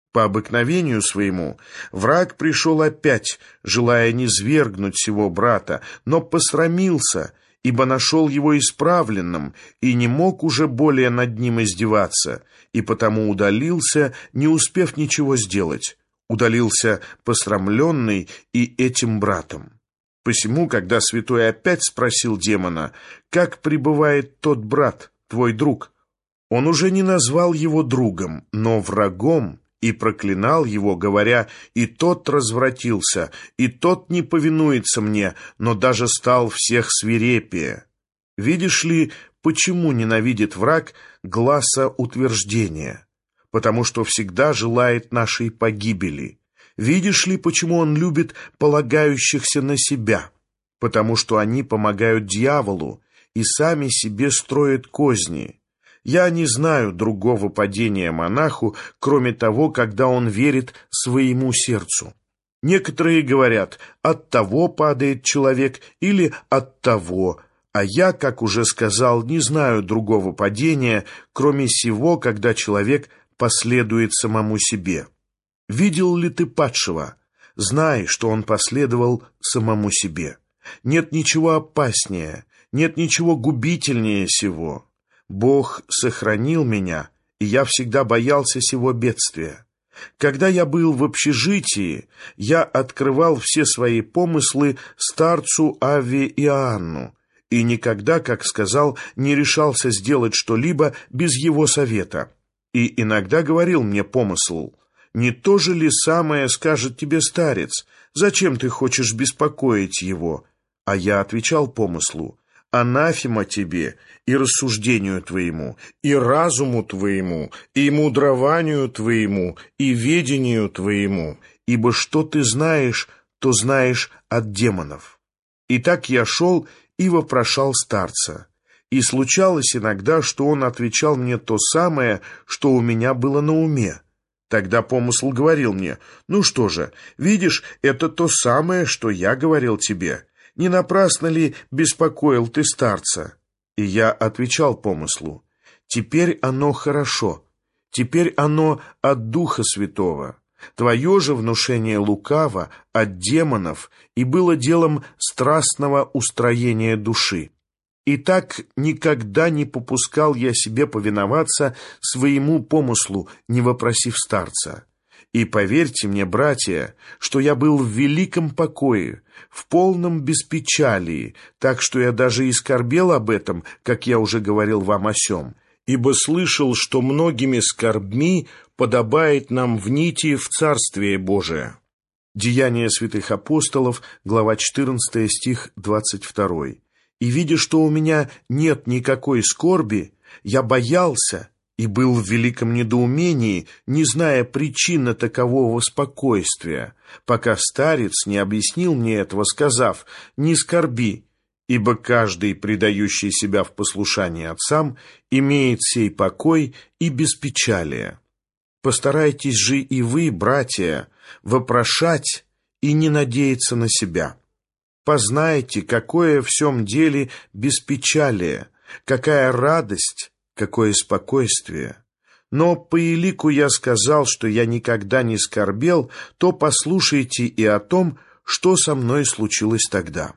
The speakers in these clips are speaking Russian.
По обыкновению своему враг пришел опять, желая низвергнуть сего брата, но посрамился, ибо нашел его исправленным и не мог уже более над ним издеваться, и потому удалился, не успев ничего сделать. Удалился посрамленный и этим братом. Посему, когда святой опять спросил демона, как пребывает тот брат, твой друг, он уже не назвал его другом, но врагом, и проклинал его, говоря: «И тот развратился, и тот не повинуется мне, но даже стал всех свирепее». Видишь ли, почему ненавидит враг гласа утверждения? Потому что всегда желает нашей погибели. Видишь ли, почему он любит полагающихся на себя? Потому что они помогают дьяволу и сами себе строят козни. Я не знаю другого падения монаху, кроме того, когда он верит своему сердцу. Некоторые говорят: от того падает человек или от того, а я, как уже сказал, не знаю другого падения, кроме сего, когда человек последует самому себе. Видел ли ты падшего? Знай, что он последовал самому себе. Нет ничего опаснее, нет ничего губительнее сего. Бог сохранил меня, и я всегда боялся сего бедствия. Когда я был в общежитии, я открывал все свои помыслы старцу Авве Иоанну, и никогда, как сказал, не решался сделать что-либо без его совета. И иногда говорил мне помысл: «Не то же ли самое скажет тебе старец? Зачем ты хочешь беспокоить его?» А я отвечал помыслу: «Анафема тебе и рассуждению твоему, и разуму твоему, и мудрованию твоему, и ведению твоему, ибо что ты знаешь, то знаешь от демонов». И так я шел и вопрошал старца. И случалось иногда, что он отвечал мне то самое, что у меня было на уме. Тогда помысл говорил мне: «Ну что же, видишь, это то самое, что я говорил тебе. Не напрасно ли беспокоил ты старца?» И я отвечал помыслу: «Теперь оно хорошо, теперь оно от Духа Святого. Твое же внушение лукаво, от демонов, и было делом страстного устроения души». И так никогда не попускал я себе повиноваться своему помыслу, не вопросив старца. И поверьте мне, братья, что я был в великом покое, в полном беспечалии, так что я даже и скорбел об этом, как я уже говорил вам о сем, ибо слышал, что многими скорбьми подобает нам внийти в Царствие Божие. Деяния святых апостолов, глава 14, стих 22. И видя, что у меня нет никакой скорби, я боялся и был в великом недоумении, не зная причины такового спокойствия, пока старец не объяснил мне этого, сказав: «Не скорби, ибо каждый, предающий себя в послушание отцам, имеет сей покой и беспечалие. Постарайтесь же и вы, братья, вопрошать и не надеяться на себя. Познайте, какое в сем деле беспечалие, какая радость, какое спокойствие. Но по елику я сказал, что я никогда не скорбел, то послушайте и о том, что со мной случилось тогда.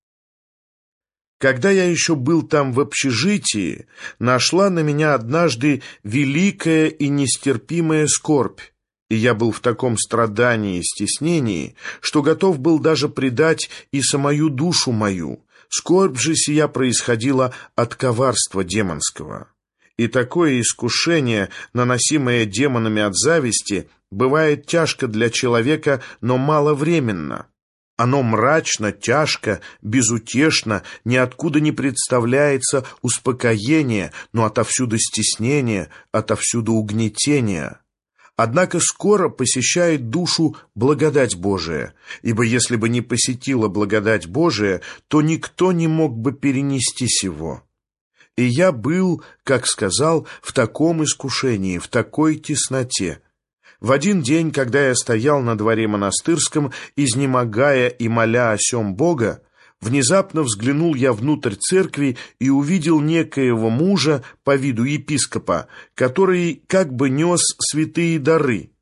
Когда я еще был там в общежитии, нашла на меня однажды великая и нестерпимая скорбь, и я был в таком страдании и стеснении, что готов был даже предать и самую душу мою. Скорбь же сия происходила от коварства демонского. И такое искушение, наносимое демонами от зависти, бывает тяжко для человека, но маловременно. Оно мрачно, тяжко, безутешно, ниоткуда не представляется успокоение, но отовсюду стеснение, отовсюду угнетение. Однако скоро посещает душу благодать Божия, ибо если бы не посетила благодать Божия, то никто не мог бы перенести сего. И я был, как сказал, в таком искушении, в такой тесноте. В один день, когда я стоял на дворе монастырском, изнемогая и моля о сем Бога, внезапно взглянул я внутрь церкви и увидел некоего мужа по виду епископа, который как бы нес святые дары.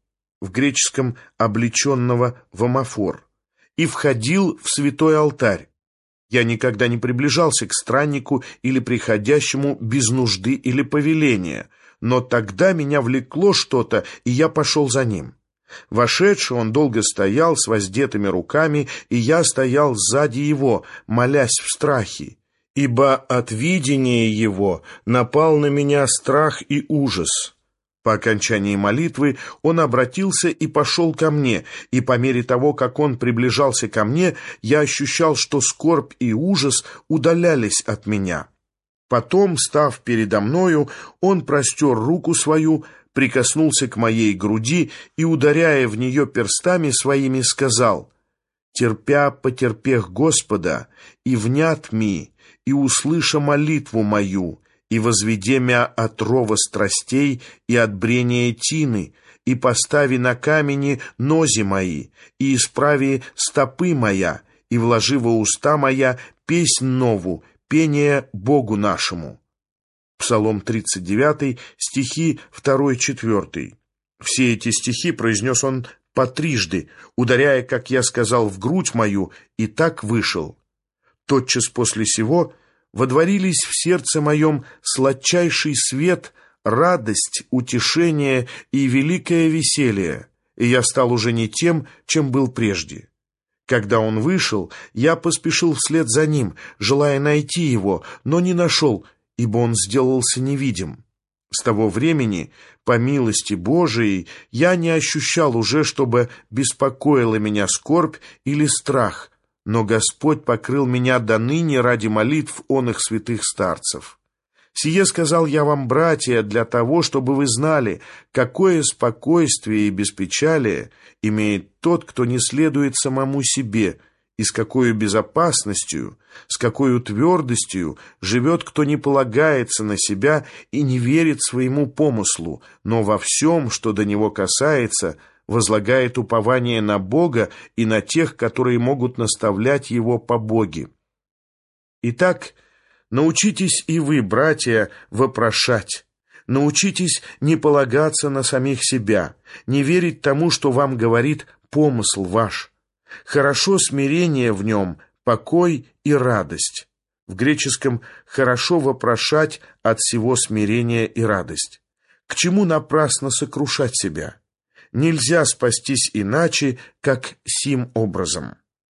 в греческом облеченного в омофор, и входил в святой алтарь. Я никогда не приближался к страннику или приходящему без нужды или повеления, но тогда меня влекло что-то, и я пошел за ним. Вошедший, он долго стоял с воздетыми руками, и я стоял сзади его, молясь в страхе, ибо от видения его напал на меня страх и ужас. По окончании молитвы он обратился и пошел ко мне, и по мере того, как он приближался ко мне, я ощущал, что скорбь и ужас удалялись от меня. Потом, став передо мною, он простер руку свою, прикоснулся к моей груди и, ударяя в нее перстами своими, сказал: «Терпя потерпех Господа, и внят ми, и услыша молитву мою, и возведе мя от рова страстей и от брения тины, и постави на камени нози мои, и исправи стопы моя, и вложи во уста моя песнь нову, пение Богу нашему». Псалом 39, стихи 2-4. Все эти стихи произнес он по трижды, ударяя, как я сказал, в грудь мою, и так вышел. Тотчас после сего водворились в сердце моем сладчайший свет, радость, утешение и великое веселье, и я стал уже не тем, чем был прежде. Когда он вышел, я поспешил вслед за ним, желая найти его, но не нашел, ибо он сделался невидим. С того времени, по милости Божией, я не ощущал уже, чтобы беспокоила меня скорбь или страх, но Господь покрыл меня доныне ради молитв оных святых старцев. Сие сказал я вам, братья, для того, чтобы вы знали, какое спокойствие и беспечалие имеет тот, кто не следует самому себе, и с какой безопасностью, с какой твердостью живет, кто не полагается на себя и не верит своему помыслу, но во всем, что до него касается, возлагает упование на Бога и на тех, которые могут наставлять его по Боге. Итак, научитесь и вы, братья, вопрошать. Научитесь не полагаться на самих себя, не верить тому, что вам говорит помысл ваш. Хорошо смирение в нем, покой и радость. В греческом «хорошо вопрошать от всего смирения и радость». К чему напрасно сокрушать себя? Нельзя спастись иначе, как сим образом.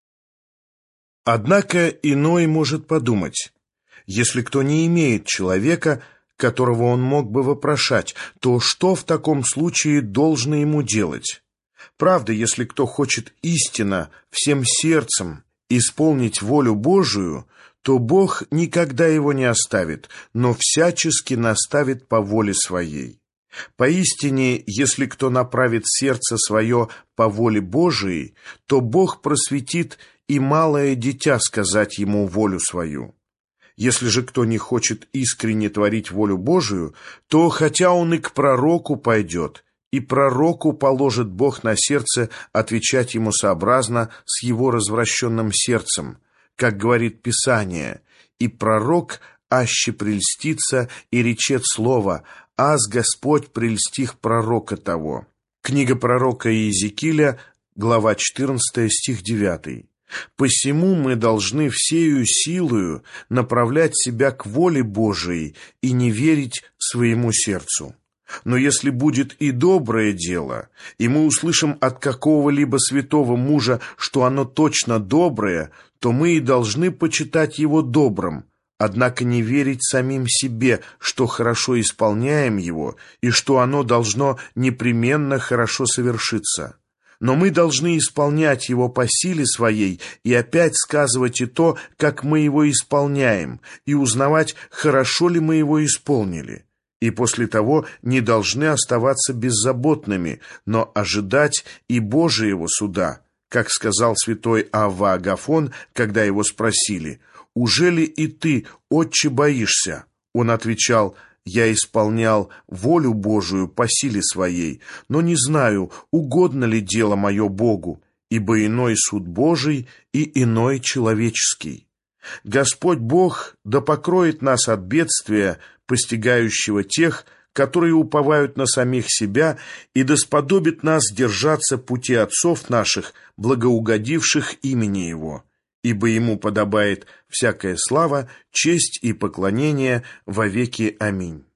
Однако иной может подумать: если кто не имеет человека, которого он мог бы вопрошать, то что в таком случае должно ему делать? Правда, если кто хочет истинно, всем сердцем исполнить волю Божию, то Бог никогда его не оставит, но всячески наставит по воле своей. Поистине, если кто направит сердце свое по воле Божией, то Бог просветит и малое дитя сказать ему волю свою. Если же кто не хочет искренне творить волю Божию, то хотя он и к пророку пойдет, и пророку положит Бог на сердце отвечать ему сообразно с его развращенным сердцем, как говорит Писание: «И пророк аще прельстится и речет слово, аз Господь прельстих пророка того». Книга пророка Иезекииля, глава 14, стих 9. «Посему мы должны всею силою направлять себя к воле Божией и не верить своему сердцу. Но если будет и доброе дело, и мы услышим от какого-либо святого мужа, что оно точно доброе, то мы и должны почитать его добрым, однако не верить самим себе, что хорошо исполняем его, и что оно должно непременно хорошо совершиться. Но мы должны исполнять его по силе своей и опять сказывать и то, как мы его исполняем, и узнавать, хорошо ли мы его исполнили. И после того не должны оставаться беззаботными, но ожидать и Божьего суда, как сказал святой Авва Агафон, когда его спросили: «Ужели и ты, отче, боишься?» Он отвечал: «Я исполнял волю Божию по силе своей, но не знаю, угодно ли дело мое Богу, ибо иной суд Божий и иной человеческий». Господь Бог да покроет нас от бедствия, постигающего тех, которые уповают на самих себя, и да сподобит нас держаться пути отцов наших, благоугодивших имени Его, ибо Ему подобает всякая слава, честь и поклонение во веки. Аминь.